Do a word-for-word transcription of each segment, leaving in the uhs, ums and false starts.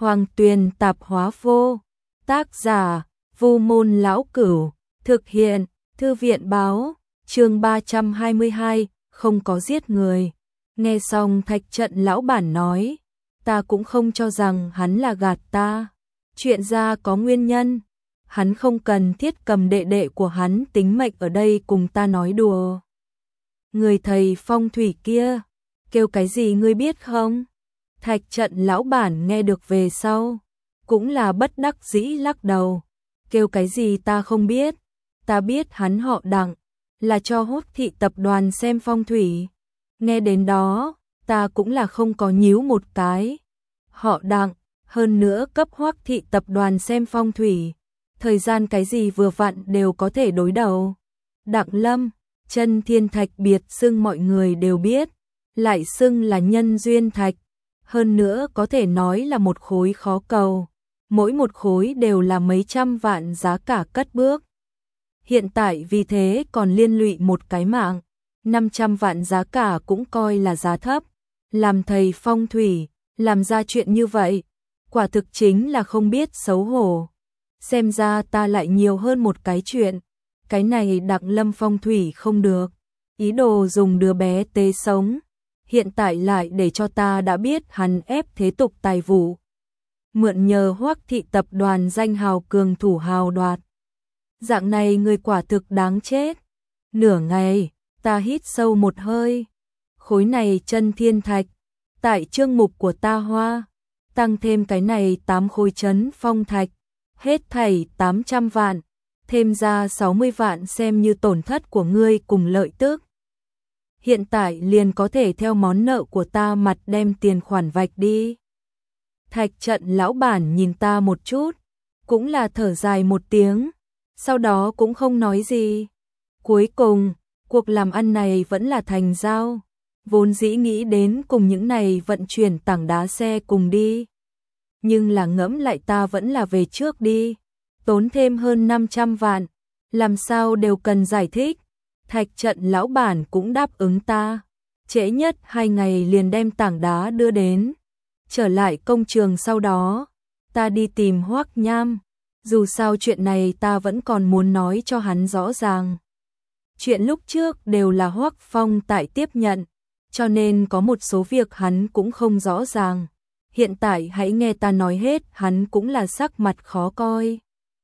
Hoàng Tuyền tạp hóa vô. Tác giả, Vu Môn Lão Cửu. Thực hiện, Thư viện báo. Chương ba trăm hai mươi hai, không có giết người. Nghe xong Thạch Trận lão bản nói, ta cũng không cho rằng hắn là gạt ta. Chuyện ra có nguyên nhân. Hắn không cần thiết cầm đệ đệ của hắn tính mệnh ở đây cùng ta nói đùa. Người thầy phong thủy kia, kêu cái gì ngươi biết không? Thạch Trận lão bản nghe được về sau, cũng là bất đắc dĩ lắc đầu. Kêu cái gì ta không biết, ta biết hắn họ Đặng, là cho Hoắc thị tập đoàn xem phong thủy. Nghe đến đó, ta cũng là không có nhíu một cái. Họ Đặng, hơn nữa cấp Hoắc thị tập đoàn xem phong thủy. Thời gian cái gì vừa vặn đều có thể đối đầu. Đặng Lâm, Chân Thiên Thạch biệt xưng mọi người đều biết, lại xưng là nhân duyên thạch. Hơn nữa có thể nói là một khối khó cầu, mỗi một khối đều là mấy trăm vạn giá cả cất bước. Hiện tại vì thế còn liên lụy một cái mạng, năm trăm vạn giá cả cũng coi là giá thấp. Làm thầy phong thủy, làm ra chuyện như vậy, quả thực chính là không biết xấu hổ. Xem ra ta lại nhiều hơn một cái chuyện, cái này Đặng Lâm phong thủy không được, ý đồ dùng đứa bé tế sống. Hiện tại lại để cho ta đã biết hắn ép thế tục tài vụ, mượn nhờ Hoắc thị tập đoàn danh hào cường thủ hào đoạt. Dạng này người quả thực đáng chết. Nửa ngày, ta hít sâu một hơi. Khối này chân thiên thạch, tại chương mục của ta hoa, tăng thêm cái này tám khối chấn phong thạch, hết thảy tám trăm vạn, thêm ra sáu mươi vạn xem như tổn thất của ngươi cùng lợi tức. Hiện tại liền có thể theo món nợ của ta mặt đem tiền khoản vạch đi. Thạch Trận lão bản nhìn ta một chút, cũng là thở dài một tiếng, sau đó cũng không nói gì. Cuối cùng, cuộc làm ăn này vẫn là thành giao, vốn dĩ nghĩ đến cùng những này vận chuyển tảng đá xe cùng đi. Nhưng là ngẫm lại ta vẫn là về trước đi, tốn thêm hơn năm trăm vạn, làm sao đều cần giải thích. Thạch Trận lão bản cũng đáp ứng ta, trễ nhất hai ngày liền đem tảng đá đưa đến. Trở lại công trường sau đó, ta đi tìm Hoắc Nham, dù sao chuyện này ta vẫn còn muốn nói cho hắn rõ ràng. Chuyện lúc trước đều là Hoắc Phong tại tiếp nhận, cho nên có một số việc hắn cũng không rõ ràng. Hiện tại hãy nghe ta nói hết, hắn cũng là sắc mặt khó coi.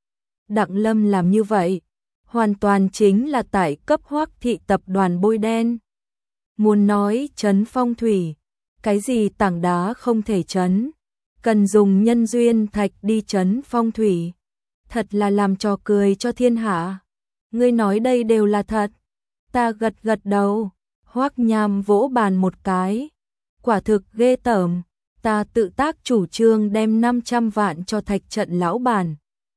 Đặng Lâm làm như vậy, hoàn toàn chính là tại cấp Hoắc thị tập đoàn bôi đen. Muốn nói trấn phong thủy, cái gì tảng đá không thể trấn, cần dùng nhân duyên thạch đi trấn phong thủy. Thật là làm trò cười cho thiên hạ. Ngươi nói đây đều là thật. Ta gật gật đầu. Hoắc Nham vỗ bàn một cái. Quả thực ghê tởm. Ta tự tác chủ trương đem năm trăm vạn cho Thạch Trận lão bản.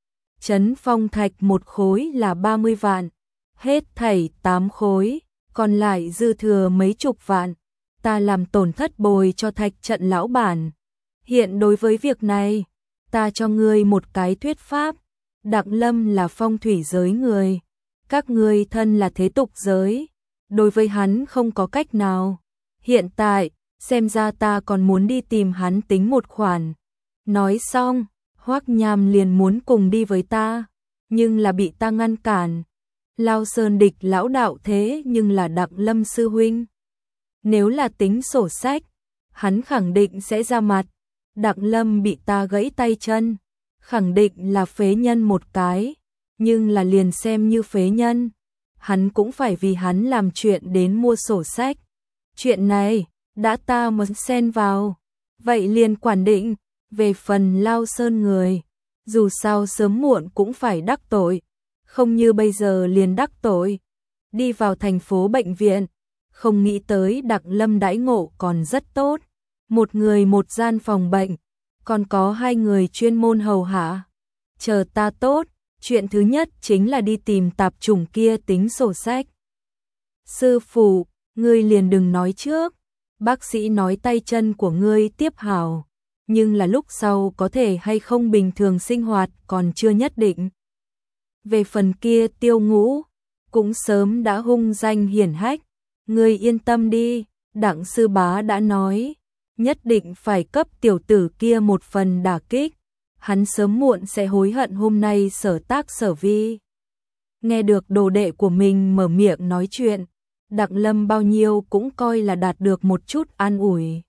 Trấn phong thạch một khối là ba mươi vạn, hết thảy tám khối, còn lại dư thừa mấy chục vạn, ta làm tổn thất bồi cho Thạch Trận lão bản. Hiện đối với việc này, ta cho ngươi một cái thuyết pháp, Đặng Lâm là phong thủy giới người, các ngươi thân là thế tục giới, đối với hắn không có cách nào. Hiện tại, xem ra ta còn muốn đi tìm hắn tính một khoản. Nói xong, Hoắc Nham liền muốn cùng đi với ta, nhưng là bị ta ngăn cản. Lao Sơn địch lão đạo thế nhưng là Đặng Lâm sư huynh. Nếu là tính sổ sách, hắn khẳng định sẽ ra mặt. Đặng Lâm bị ta gãy tay chân, khẳng định là phế nhân một cái, nhưng là liền xem như phế nhân, hắn cũng phải vì hắn làm chuyện đến mua sổ sách. Chuyện này, đã ta muốn xen vào, vậy liền quản định. Về phần Lao Sơn người, dù sao sớm muộn cũng phải đắc tội, không như bây giờ liền đắc tội. Đi vào thành phố bệnh viện, không nghĩ tới Đặng Lâm đãi ngộ còn rất tốt. Một người một gian phòng bệnh, còn có hai người chuyên môn hầu hạ. Chờ ta tốt, chuyện thứ nhất chính là đi tìm tạp chủng kia tính sổ sách. Sư phụ, ngươi liền đừng nói trước, bác sĩ nói tay chân của ngươi tiếp hảo, nhưng là lúc sau có thể hay không bình thường sinh hoạt còn chưa nhất định. Về phần kia Tiêu Ngũ, cũng sớm đã hung danh hiển hách, ngươi yên tâm đi, Đặng sư bá đã nói, nhất định phải cấp tiểu tử kia một phần đả kích, hắn sớm muộn sẽ hối hận hôm nay sở tác sở vi. Nghe được đồ đệ của mình mở miệng nói chuyện, Đặng Lâm bao nhiêu cũng coi là đạt được một chút an ủi.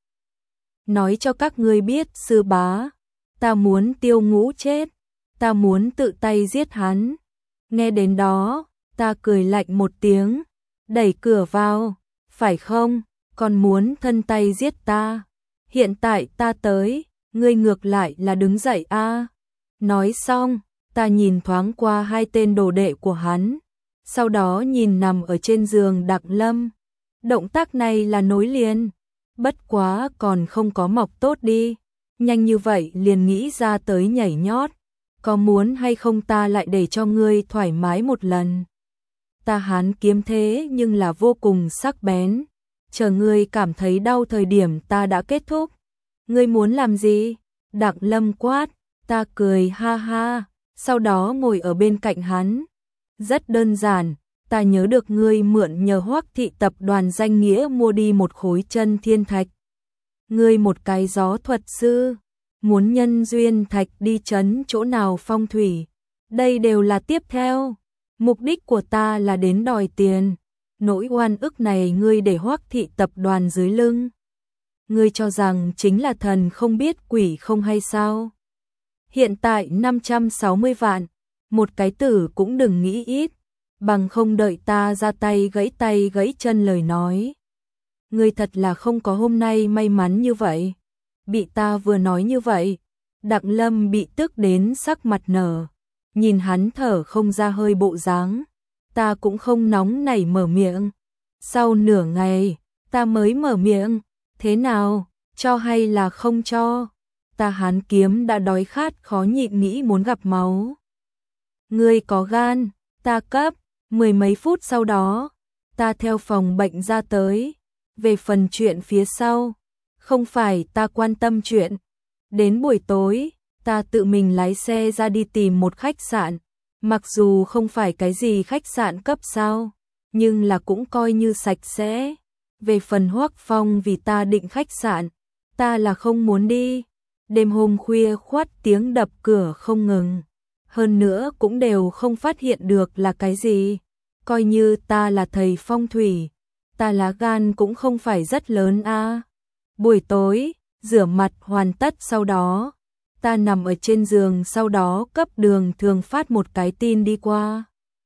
Nói cho các ngươi biết sư bá, ta muốn Tiêu Ngũ chết, ta muốn tự tay giết hắn. Nghe đến đó, ta cười lạnh một tiếng, đẩy cửa vào, phải không, còn muốn thân tay giết ta. Hiện tại ta tới, ngươi ngược lại là đứng dậy a. Nói xong, ta nhìn thoáng qua hai tên đồ đệ của hắn, sau đó nhìn nằm ở trên giường Đặng Lâm. Động tác này là nối liền, bất quá còn không có mọc tốt đi, nhanh như vậy liền nghĩ ra tới nhảy nhót, có muốn hay không ta lại để cho ngươi thoải mái một lần. Ta Hán kiếm thế nhưng là vô cùng sắc bén, chờ ngươi cảm thấy đau thời điểm ta đã kết thúc. Ngươi muốn làm gì? Đặng Lâm quát, ta cười ha ha, sau đó ngồi ở bên cạnh hắn. Rất đơn giản, ta nhớ được ngươi mượn nhờ Hoắc thị tập đoàn danh nghĩa mua đi một khối chân thiên thạch. Ngươi một cái gió thuật sư, muốn nhân duyên thạch đi chấn chỗ nào phong thủy. Đây đều là tiếp theo. Mục đích của ta là đến đòi tiền. Nỗi oan ức này ngươi để Hoắc thị tập đoàn dưới lưng. Ngươi cho rằng chính là thần không biết quỷ không hay sao? Hiện tại năm trăm sáu mươi vạn, một cái tử cũng đừng nghĩ ít, bằng không đợi ta ra tay gãy tay gãy chân lời nói. Ngươi thật là không có hôm nay may mắn như vậy. Bị ta vừa nói như vậy, Đặng Lâm bị tức đến sắc mặt nở, nhìn hắn thở không ra hơi bộ dáng, ta cũng không nóng nảy mở miệng. Sau nửa ngày, ta mới mở miệng, thế nào, cho hay là không cho? Ta Hán kiếm đã đói khát khó nhịn nghĩ muốn gặp máu. Ngươi có gan, ta cấp. Mười mấy phút sau đó, ta theo phòng bệnh ra tới. Về phần chuyện phía sau, không phải ta quan tâm chuyện. Đến buổi tối, ta tự mình lái xe ra đi tìm một khách sạn. Mặc dù không phải cái gì khách sạn cấp sao, nhưng là cũng coi như sạch sẽ. Về phần Hoắc Phong vì ta định khách sạn, ta là không muốn đi. Đêm hôm khuya khoắt tiếng đập cửa không ngừng. Hơn nữa cũng đều không phát hiện được là cái gì. Coi như ta là thầy phong thủy, ta lá gan cũng không phải rất lớn a. À. Buổi tối, rửa mặt hoàn tất sau đó, ta nằm ở trên giường sau đó cấp Đường Thường phát một cái tin đi qua.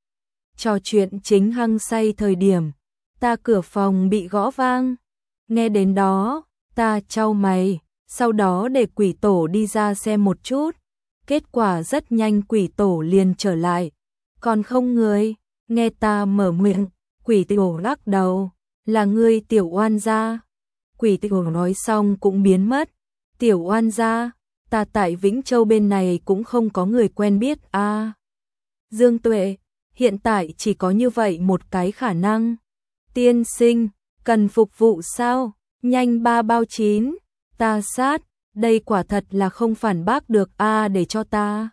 Trò chuyện chính hăng say thời điểm, ta cửa phòng bị gõ vang. Nghe đến đó, ta chau mày, sau đó để quỷ tổ đi ra xem một chút. Kết quả rất nhanh quỷ tổ liền trở lại, còn không người. Nghe ta mở miệng, quỷ tổ lắc đầu, là ngươi tiểu oan gia. Quỷ tổ nói xong cũng biến mất. Tiểu oan gia, ta tại Vĩnh Châu bên này cũng không có người quen biết a. À, Dương Tuệ, hiện tại chỉ có như vậy một cái khả năng. Tiên sinh, cần phục vụ sao? Nhanh ba bao chín, ta sát, đây quả thật là không phản bác được a à, để cho ta.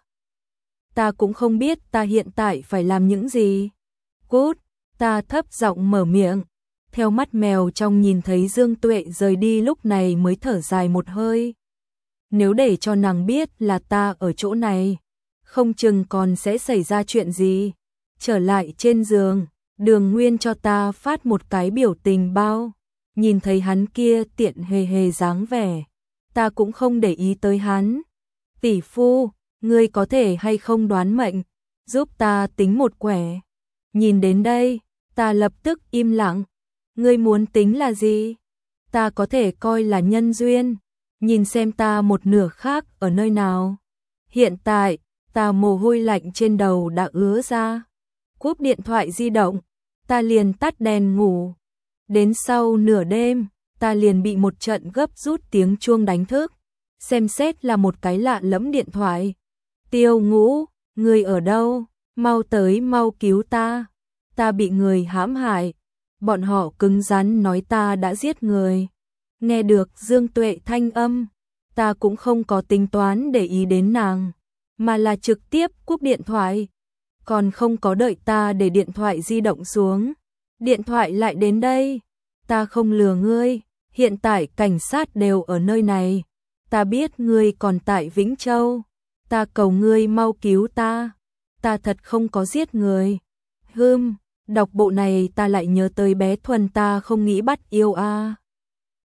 Ta cũng không biết ta hiện tại phải làm những gì. Cút, ta thấp giọng mở miệng, theo mắt mèo trong nhìn thấy Dương Tuệ rời đi lúc này mới thở dài một hơi. Nếu để cho nàng biết là ta ở chỗ này, không chừng còn sẽ xảy ra chuyện gì. Trở lại trên giường, Đường Nguyên cho ta phát một cái biểu tình bao, nhìn thấy hắn kia tiện hề hề dáng vẻ, ta cũng không để ý tới hắn. Tỷ phu, ngươi có thể hay không đoán mệnh, giúp ta tính một quẻ. Nhìn đến đây, ta lập tức im lặng. Ngươi muốn tính là gì? Ta có thể coi là nhân duyên, nhìn xem ta một nửa khác ở nơi nào. Hiện tại, ta mồ hôi lạnh trên đầu đã ứa ra. Cúp điện thoại di động, ta liền tắt đèn ngủ. Đến sau nửa đêm, ta liền bị một trận gấp rút tiếng chuông đánh thức. Xem xét là một cái lạ lẫm điện thoại. Tiêu Ngũ, ngươi ở đâu? Mau tới mau cứu ta. Ta bị người hãm hại. Bọn họ cứng rắn nói ta đã giết người. Nghe được Dương Tuệ thanh âm, ta cũng không có tính toán để ý đến nàng, mà là trực tiếp cúp điện thoại. Còn không có đợi ta để điện thoại di động xuống, điện thoại lại đến đây. Ta không lừa ngươi, hiện tại cảnh sát đều ở nơi này. Ta biết ngươi còn tại Vĩnh Châu. Ta cầu ngươi mau cứu ta. Ta thật không có giết người. Hừm, đọc bộ này ta lại nhớ tới bé Thuần ta không nghĩ bắt yêu a.